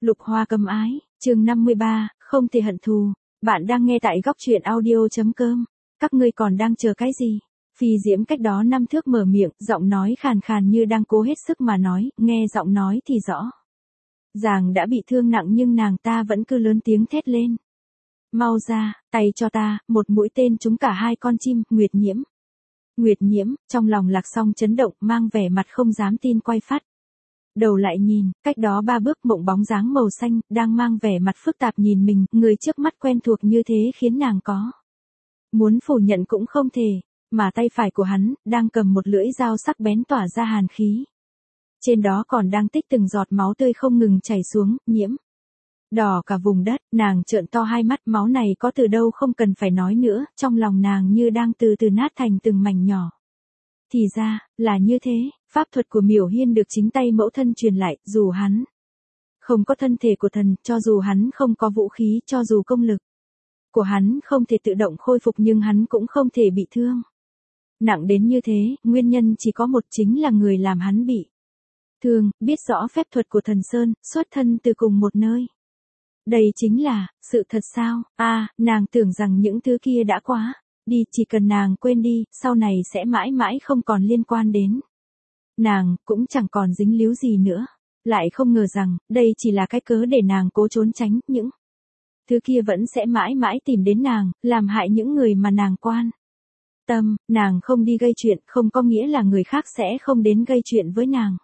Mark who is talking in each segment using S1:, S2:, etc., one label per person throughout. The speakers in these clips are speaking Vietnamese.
S1: Lục Hoa Cấm Ái, chương 53, không thể hận thù. Bạn đang nghe tại góc truyện audio.com. Các ngươi còn đang chờ cái gì? Phi Diễm cách đó 5 thước mở miệng, giọng nói khàn khàn như đang cố hết sức mà nói, nghe giọng nói thì rõ ràng đã bị thương nặng nhưng nàng ta vẫn cứ lớn tiếng thét lên. Mau ra, tay cho ta, một mũi tên trúng cả hai con chim, Nguyệt Nhiễm. Nguyệt Nhiễm, trong lòng Lạc Song chấn động, mang vẻ mặt không dám tin quay phát đầu lại nhìn, cách đó 3 bước mộng bóng dáng màu xanh, đang mang vẻ mặt phức tạp nhìn mình, người trước mắt quen thuộc như thế khiến nàng có muốn phủ nhận cũng không thể, mà tay phải của hắn, đang cầm một lưỡi dao sắc bén tỏa ra hàn khí. Trên đó còn đang tích từng giọt máu tươi không ngừng chảy xuống, nhiễm đỏ cả vùng đất, nàng trợn to hai mắt, máu này có từ đâu không cần phải nói nữa, trong lòng nàng như đang từ từ nát thành từng mảnh nhỏ. Thì ra, là như thế, pháp thuật của Miểu Hiên được chính tay mẫu thân truyền lại, dù hắn không có thân thể của thần, cho dù hắn không có vũ khí, cho dù công lực của hắn không thể tự động khôi phục nhưng hắn cũng không thể bị thương nặng đến như thế, nguyên nhân chỉ có một, chính là người làm hắn bị thương, biết rõ phép thuật của thần Sơn, xuất thân từ cùng một nơi. Đây chính là sự thật sao? Nàng tưởng rằng những thứ kia đã quá đi, chỉ cần nàng quên đi, sau này sẽ mãi mãi không còn liên quan đến nàng, cũng chẳng còn dính líu gì nữa. Lại không ngờ rằng, đây chỉ là cái cớ để nàng cố trốn tránh, những thứ kia vẫn sẽ mãi mãi tìm đến nàng, làm hại những người mà nàng quan tâm. Nàng không đi gây chuyện, không có nghĩa là người khác sẽ không đến gây chuyện với nàng.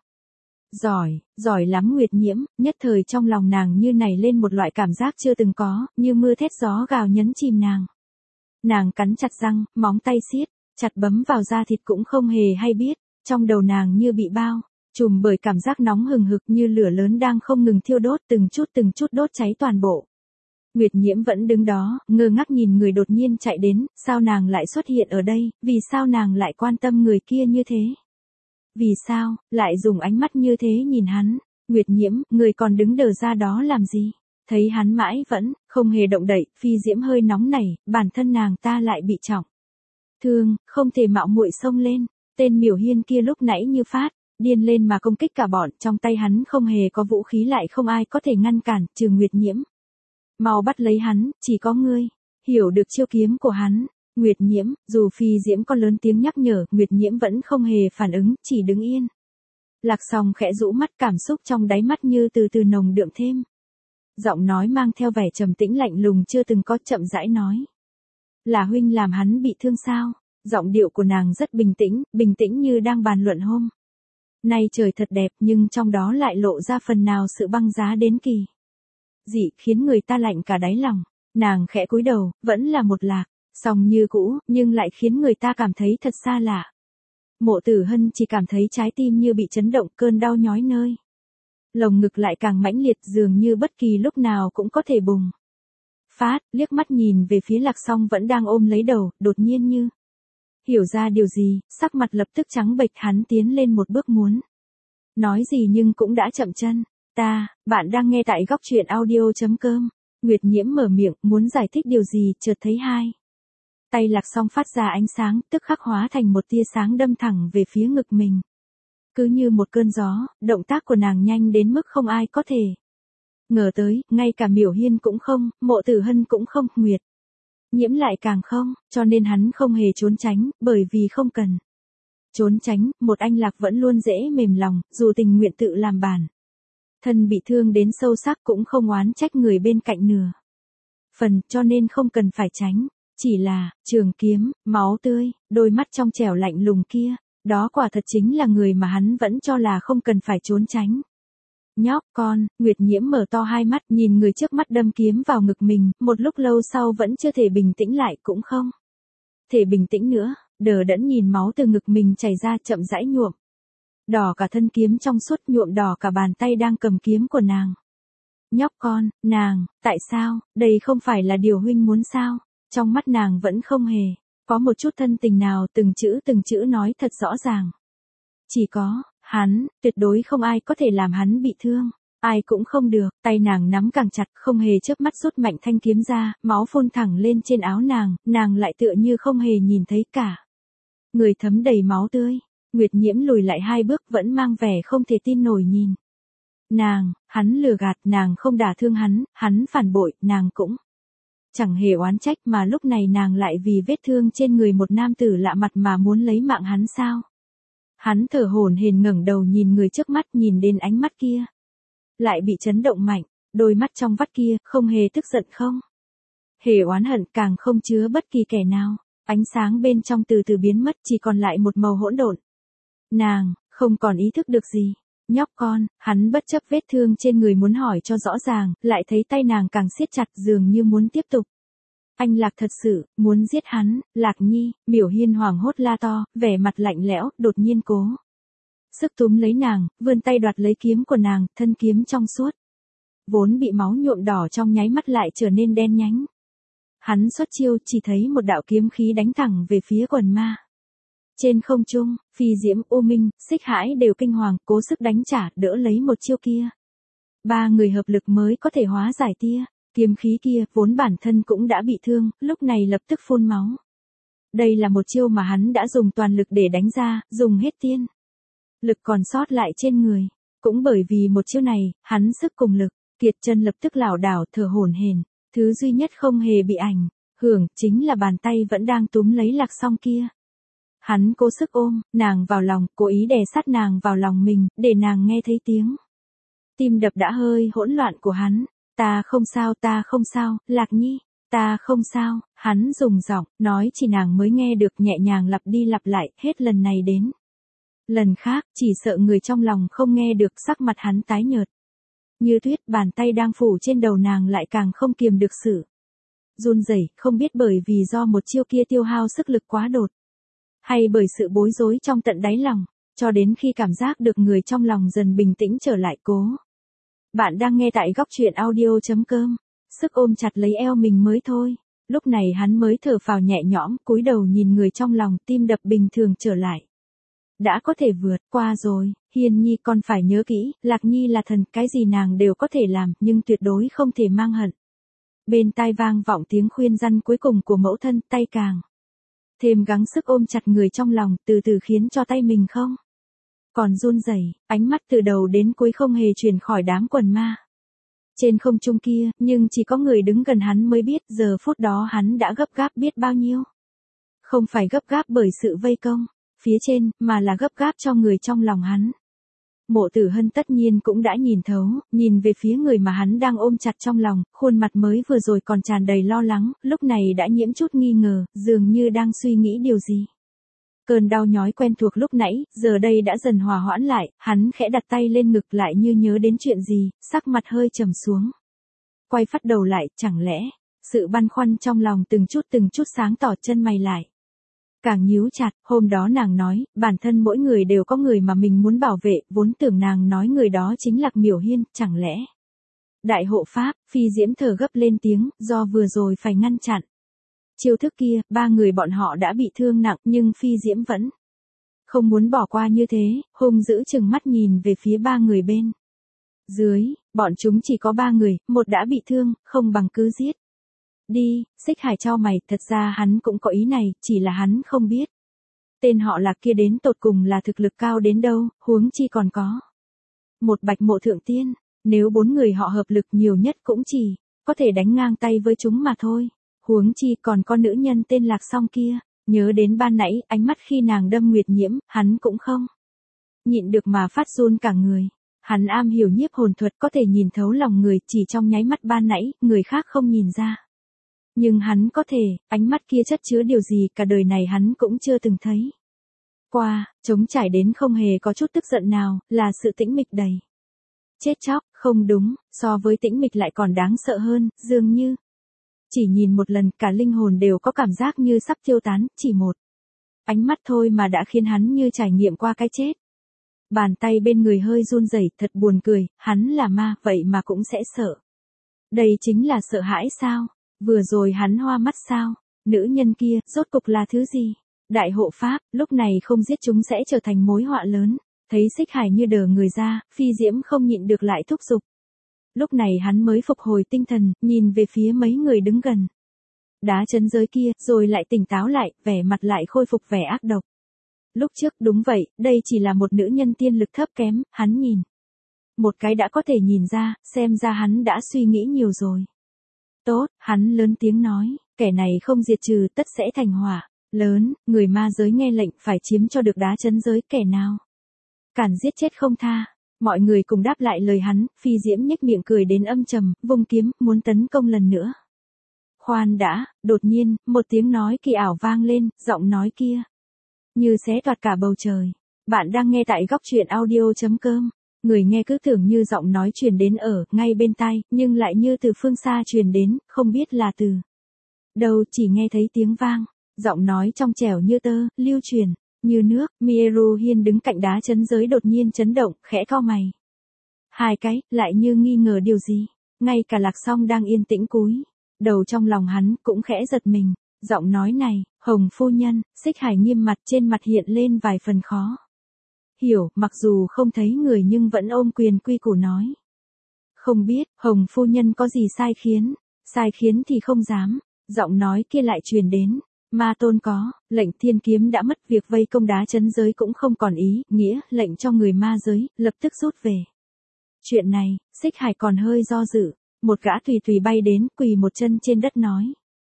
S1: Giỏi lắm Nguyệt Nhiễm, nhất thời trong lòng nàng như nảy lên một loại cảm giác chưa từng có, như mưa thét gió gào nhấn chìm nàng. Nàng cắn chặt răng, móng tay siết chặt bấm vào da thịt cũng không hề hay biết, trong đầu nàng như bị bao trùm bởi cảm giác nóng hừng hực như lửa lớn đang không ngừng thiêu đốt, từng chút đốt cháy toàn bộ. Nguyệt Nhiễm vẫn đứng đó, ngơ ngác nhìn người đột nhiên chạy đến, sao nàng lại xuất hiện ở đây, vì sao nàng lại quan tâm người kia như thế? Vì sao, lại dùng ánh mắt như thế nhìn hắn? Nguyệt Nhiễm, người còn đứng đờ ra đó làm gì? Thấy hắn mãi vẫn không hề động đậy, Phi Diễm hơi nóng nảy, bản thân nàng ta lại bị trọng thương, không thể mạo muội xông lên. Tên Miểu Hiên kia lúc nãy như phát điên lên mà công kích cả bọn, trong tay hắn không hề có vũ khí, lại không ai có thể ngăn cản, trừ Nguyệt Nhiễm. Mau bắt lấy hắn, chỉ có ngươi hiểu được chiêu kiếm của hắn. Nguyệt Nhiễm, dù Phi Diễm có lớn tiếng nhắc nhở, Nguyệt Nhiễm vẫn không hề phản ứng, chỉ đứng yên. Lạc Song khẽ rũ mắt, cảm xúc trong đáy mắt như từ từ nồng đượm thêm. Giọng nói mang theo vẻ trầm tĩnh lạnh lùng chưa từng có, chậm rãi nói. Là huynh làm hắn bị thương sao? Giọng điệu của nàng rất bình tĩnh như đang bàn luận hôm nay trời thật đẹp, nhưng trong đó lại lộ ra phần nào sự băng giá đến kỳ dị, khiến người ta lạnh cả đáy lòng. Nàng khẽ cúi đầu, vẫn là một Lạc Song như cũ, nhưng lại khiến người ta cảm thấy thật xa lạ. Mộ Tử Hân chỉ cảm thấy trái tim như bị chấn động, cơn đau nhói nơi lồng ngực lại càng mãnh liệt, dường như bất kỳ lúc nào cũng có thể bùng phát. Liếc mắt nhìn về phía Lạc Song vẫn đang ôm lấy đầu, đột nhiên như hiểu ra điều gì, sắc mặt lập tức trắng bệch, hắn tiến lên một bước muốn nói gì nhưng cũng đã chậm chân. Bạn đang nghe tại góc truyện audio.com. Nguyệt Nhiễm mở miệng, muốn giải thích điều gì, chợt thấy hai tay Lạc Song phát ra ánh sáng, tức khắc hóa thành một tia sáng đâm thẳng về phía ngực mình. Cứ như một cơn gió, động tác của nàng nhanh đến mức không ai có thể ngờ tới, ngay cả Miểu Hiên cũng không, Mộ Tử Hân cũng không, Nguyệt Nhiễm lại càng không, cho nên hắn không hề trốn tránh, bởi vì không cần trốn tránh, một anh Lạc vẫn luôn dễ mềm lòng, dù tình nguyện tự làm bản thân bị thương đến sâu sắc cũng không oán trách người bên cạnh nửa phần, cho nên không cần phải tránh. Chỉ là, trường kiếm, máu tươi, đôi mắt trong trẻo lạnh lùng kia, đó quả thật chính là người mà hắn vẫn cho là không cần phải trốn tránh. Nhóc con, Nguyệt Nhiễm mở to hai mắt, nhìn người trước mắt đâm kiếm vào ngực mình, một lúc lâu sau vẫn chưa thể bình tĩnh lại, cũng không thể bình tĩnh nữa, đờ đẫn nhìn máu từ ngực mình chảy ra, chậm rãi nhuộm đỏ cả thân kiếm trong suốt, nhuộm đỏ cả bàn tay đang cầm kiếm của nàng. Nhóc con, tại sao, đây không phải là điều huynh muốn sao? Trong mắt nàng vẫn không hề có một chút thân tình nào, từng chữ nói thật rõ ràng. Chỉ có, hắn, tuyệt đối không ai có thể làm hắn bị thương. Ai cũng không được, tay nàng nắm càng chặt, không hề chớp mắt rút mạnh thanh kiếm ra, máu phun thẳng lên trên áo nàng lại tựa như không hề nhìn thấy cả. Người thấm đầy máu tươi. Nguyệt Nhiễm lùi lại 2 bước, vẫn mang vẻ không thể tin nổi nhìn Hắn lừa gạt, nàng không đả thương hắn phản bội, nàng cũng chẳng hề oán trách, mà lúc này nàng lại vì vết thương trên người một nam tử lạ mặt mà muốn lấy mạng hắn sao? Hắn thở hổn hển ngẩng đầu nhìn người trước mắt, nhìn đến ánh mắt kia, lại bị chấn động mạnh, đôi mắt trong vắt kia không hề tức giận, không hề oán hận, càng không chứa bất kỳ kẻ nào. Ánh sáng bên trong từ từ biến mất, chỉ còn lại một màu hỗn độn. Nàng không còn ý thức được gì. Nhóc con, hắn bất chấp vết thương trên người muốn hỏi cho rõ ràng, lại thấy tay nàng càng siết chặt, dường như muốn tiếp tục. Anh Lạc thật sự muốn giết hắn. Lạc Nhi, Miểu Hiên hoảng hốt la to, vẻ mặt lạnh lẽo, đột nhiên cố sức túm lấy nàng, vươn tay đoạt lấy kiếm của nàng, thân kiếm trong suốt, vốn bị máu nhuộm đỏ trong nháy mắt lại trở nên đen nhánh. Hắn xuất chiêu, chỉ thấy một đạo kiếm khí đánh thẳng về phía quần ma. Trên không trung, Phi Diễm, U Minh, Xích Hãi đều kinh hoàng, cố sức đánh trả, đỡ lấy một chiêu kia. Ba người hợp lực mới có thể hóa giải tia kiếm khí kia, vốn bản thân cũng đã bị thương, lúc này lập tức phun máu. Đây là một chiêu mà hắn đã dùng toàn lực để đánh ra, dùng hết tiên lực còn sót lại trên người. Cũng bởi vì một chiêu này, hắn sức cùng lực kiệt, chân lập tức lảo đảo, thở hổn hển. Thứ duy nhất không hề bị ảnh hưởng chính là bàn tay vẫn đang túm lấy Lạc Song kia. Hắn cố sức ôm nàng vào lòng, cố ý đè sát nàng vào lòng mình, để nàng nghe thấy tiếng tim đập đã hơi hỗn loạn của hắn. Ta không sao, Lạc Nhi, ta không sao. Hắn dùng giọng nói chỉ nàng mới nghe được, nhẹ nhàng lặp đi lặp lại, hết lần này đến lần khác, chỉ sợ người trong lòng không nghe được. Sắc mặt hắn tái nhợt như tuyết, bàn tay đang phủ trên đầu nàng lại càng không kiềm được sự run rẩy, không biết bởi vì do một chiêu kia tiêu hao sức lực quá đột, hay bởi sự bối rối trong tận đáy lòng, cho đến khi cảm giác được người trong lòng dần bình tĩnh trở lại. Bạn đang nghe tại góc truyện audio.com, sức ôm chặt lấy eo mình mới thôi. Lúc này hắn mới thở phào nhẹ nhõm, cúi đầu nhìn người trong lòng, tim đập bình thường trở lại. Đã có thể vượt qua rồi. Hiên Nhi, con phải nhớ kỹ, Lạc Nhi là thần, cái gì nàng đều có thể làm, nhưng tuyệt đối không thể mang hận. Bên tai vang vọng tiếng khuyên răn cuối cùng của mẫu thân, tay càng thêm gắng sức ôm chặt người trong lòng, từ từ khiến cho tay mình không còn run rẩy. Ánh mắt từ đầu đến cuối không hề chuyển khỏi đám quần ma trên không trung kia, nhưng chỉ có người đứng gần hắn mới biết, giờ phút đó hắn đã gấp gáp biết bao nhiêu. Không phải gấp gáp bởi sự vây công phía trên, mà là gấp gáp cho người trong lòng hắn. Mộ Tử Hân tất nhiên cũng đã nhìn thấu, nhìn về phía người mà hắn đang ôm chặt trong lòng, khuôn mặt mới vừa rồi còn tràn đầy lo lắng, lúc này đã nhiễm chút nghi ngờ, dường như đang suy nghĩ điều gì. Cơn đau nhói quen thuộc lúc nãy, giờ đây đã dần hòa hoãn lại, hắn khẽ đặt tay lên ngực, lại như nhớ đến chuyện gì, sắc mặt hơi trầm xuống. Quay phát đầu lại, chẳng lẽ sự băn khoăn trong lòng từng chút sáng tỏ, chân mày lại càng nhíu chặt. Hôm đó nàng nói, bản thân mỗi người đều có người mà mình muốn bảo vệ, vốn tưởng nàng nói người đó chính là Miểu Hiên, chẳng lẽ Đại hộ pháp. Phi Diễm thở gấp lên tiếng, do vừa rồi phải ngăn chặn chiêu thức kia, ba người bọn họ đã bị thương nặng, nhưng Phi Diễm vẫn không muốn bỏ qua như thế, hung dữ chừng mắt nhìn về phía ba người bên dưới. Bọn chúng chỉ có ba người, một đã bị thương, không bằng cứ giết đi. Xích Hải chau mày, thật ra hắn cũng có ý này, chỉ là hắn không biết tên họ Lạc kia đến tột cùng là thực lực cao đến đâu, huống chi còn có một Bạch Mộ Thượng Tiên. Nếu bốn người họ hợp lực, nhiều nhất cũng chỉ có thể đánh ngang tay với chúng mà thôi. Huống chi còn có nữ nhân tên Lạc Song kia. Nhớ đến ban nãy, ánh mắt khi nàng đâm Nguyệt Nhiễm, hắn cũng không nhịn được mà phát run cả người. Hắn am hiểu nhiếp hồn thuật, có thể nhìn thấu lòng người, chỉ trong nháy mắt ban nãy, người khác không nhìn ra. Nhưng hắn có thể, ánh mắt kia chất chứa điều gì cả đời này hắn cũng chưa từng thấy qua, trống trải đến không hề có chút tức giận nào, là sự tĩnh mịch đầy chết chóc. Không đúng, so với tĩnh mịch lại còn đáng sợ hơn, dường như chỉ nhìn một lần, cả linh hồn đều có cảm giác như sắp tiêu tán, chỉ một ánh mắt thôi mà đã khiến hắn như trải nghiệm qua cái chết. Bàn tay bên người hơi run rẩy, thật buồn cười, hắn là ma, vậy mà cũng sẽ sợ. Đây chính là sợ hãi sao? Vừa rồi hắn hoa mắt sao? Nữ nhân kia, rốt cục là thứ gì? Đại hộ pháp, lúc này không giết chúng sẽ trở thành mối họa lớn. Thấy Xích Hải như đờ người ra, Phi Diễm không nhịn được lại thúc giục. Lúc này hắn mới phục hồi tinh thần, nhìn về phía mấy người đứng gần đá chấn giới kia, rồi lại tỉnh táo lại, vẻ mặt lại khôi phục vẻ ác độc. Lúc trước, đúng vậy, đây chỉ là một nữ nhân tiên lực thấp kém, hắn nhìn một cái đã có thể nhìn ra, xem ra hắn đã suy nghĩ nhiều rồi. Tốt, hắn lớn tiếng nói, kẻ này không diệt trừ tất sẽ thành họa lớn, người ma giới nghe lệnh phải chiếm cho được đá chấn giới, kẻ nào cản giết chết không tha. Mọi người cùng đáp lại lời hắn, Phi Diễm nhếch miệng cười đến âm trầm, vung kiếm, muốn tấn công lần nữa. Khoan đã, đột nhiên, một tiếng nói kỳ ảo vang lên, giọng nói kia như xé toạc cả bầu trời. Bạn đang nghe tại góc truyện audio.com. Người nghe cứ tưởng như giọng nói truyền đến ở ngay bên tai, nhưng lại như từ phương xa truyền đến, không biết là từ đâu, chỉ nghe thấy tiếng vang. Giọng nói trong trẻo như tơ, lưu truyền như nước. Mieru Hiên đứng cạnh đá chấn giới đột nhiên chấn động, khẽ cau mày. Hai cái, lại như nghi ngờ điều gì. Ngay cả Lạc Song đang yên tĩnh cúi đầu, trong lòng hắn cũng khẽ giật mình. Giọng nói này, Hồng phu nhân. Xích Hải nghiêm mặt, trên mặt hiện lên vài phần khó hiểu, mặc dù không thấy người nhưng vẫn ôm quyền quy củ nói. Không biết, Hồng phu nhân có gì sai khiến thì không dám. Giọng nói kia lại truyền đến. Ma tôn có, lệnh thiên kiếm đã mất, việc vây công đá chấn giới cũng không còn ý, nghĩa, lệnh cho người ma giới, lập tức rút về. Chuyện này, Xích Hải còn hơi do dự, một gã tùy tùy bay đến, quỳ một chân trên đất nói.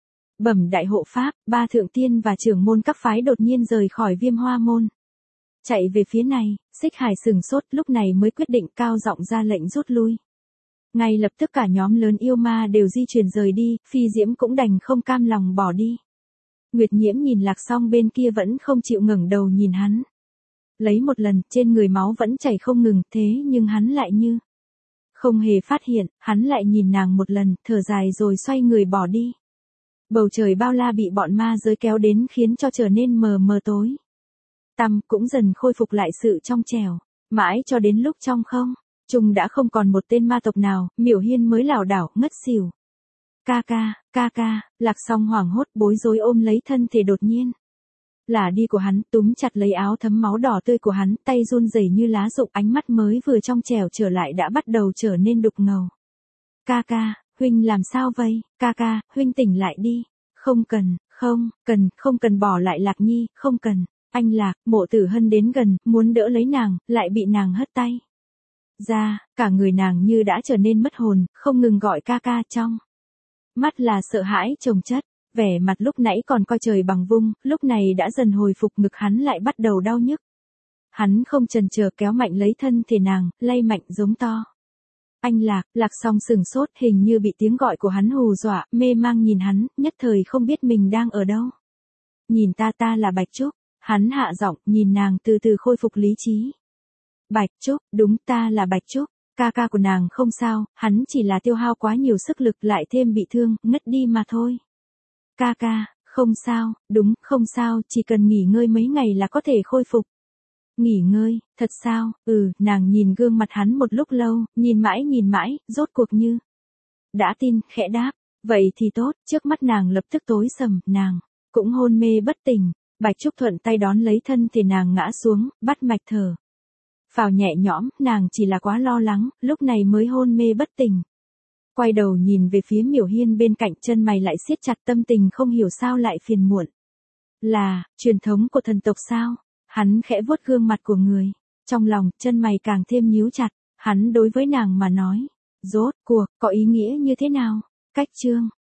S1: Bẩm đại hộ pháp, ba thượng tiên và trưởng môn các phái đột nhiên rời khỏi Viêm Hoa môn. Chạy về phía này, Xích Hải sừng sốt, lúc này mới quyết định cao giọng ra lệnh rút lui. Ngay lập tức cả nhóm lớn yêu ma đều di chuyển rời đi, Phi Diễm cũng đành không cam lòng bỏ đi. Nguyệt Nhiễm nhìn Lạc Song bên kia vẫn không chịu ngẩng đầu nhìn hắn. Lấy một lần, trên người máu vẫn chảy không ngừng, thế nhưng hắn lại như không hề phát hiện, hắn lại nhìn nàng một lần, thở dài rồi xoay người bỏ đi. Bầu trời bao la bị bọn ma giới kéo đến khiến cho trở nên mờ mờ tối tăm, cũng dần khôi phục lại sự trong trẻo, mãi cho đến lúc trong không trung đã không còn một tên ma tộc nào, Miểu Hiên mới lảo đảo ngất xỉu. Ca ca, Lạc Song hoảng hốt bối rối ôm lấy thân thể đột nhiên là đi của hắn, túm chặt lấy áo thấm máu đỏ tươi của hắn, tay run rẩy như lá rụng, ánh mắt mới vừa trong trẻo trở lại đã bắt đầu trở nên đục ngầu. Ca, huynh làm sao vậy? Ca, huynh tỉnh lại đi. Không cần bỏ lại Lạc Nhi, không cần. Anh Lạc, Mộ Tử Hân đến gần, muốn đỡ lấy nàng, lại bị nàng hất tay ra, cả người nàng như đã trở nên mất hồn, không ngừng gọi ca, trong mắt là sợ hãi chồng chất, vẻ mặt lúc nãy còn coi trời bằng vung, lúc này đã dần hồi phục, ngực hắn lại bắt đầu đau nhức. Hắn không chần chờ kéo mạnh lấy thân thể nàng, lay mạnh giống to. Anh Lạc, Lạc Song sừng sốt, hình như bị tiếng gọi của hắn hù dọa, mê mang nhìn hắn, nhất thời không biết mình đang ở đâu. Nhìn ta là Bạch Trúc, hắn hạ giọng, nhìn nàng từ từ khôi phục lý trí. Bạch Trúc, đúng, ta là Bạch Trúc. Ca của nàng không sao, hắn chỉ là tiêu hao quá nhiều sức lực lại thêm bị thương, ngất đi mà thôi. Ca, không sao, đúng, không sao, chỉ cần nghỉ ngơi mấy ngày là có thể khôi phục. Nghỉ ngơi, thật sao? Nàng nhìn gương mặt hắn một lúc lâu, nhìn mãi, rốt cuộc như đã tin, khẽ đáp. Vậy thì tốt, trước mắt nàng lập tức tối sầm, nàng cũng hôn mê bất tỉnh. Bạch Trúc thuận tay đón lấy thân thì nàng ngã xuống, bắt mạch thở phào nhẹ nhõm, nàng chỉ là quá lo lắng, lúc này mới hôn mê bất tỉnh. Quay đầu nhìn về phía Miểu Hiên bên cạnh, chân mày lại siết chặt, tâm tình không hiểu sao lại phiền muộn. Là truyền thống của thần tộc sao? Hắn khẽ vuốt gương mặt của người, trong lòng, chân mày càng thêm nhíu chặt, hắn đối với nàng mà nói, rốt cuộc, có ý nghĩa như thế nào? Cách chương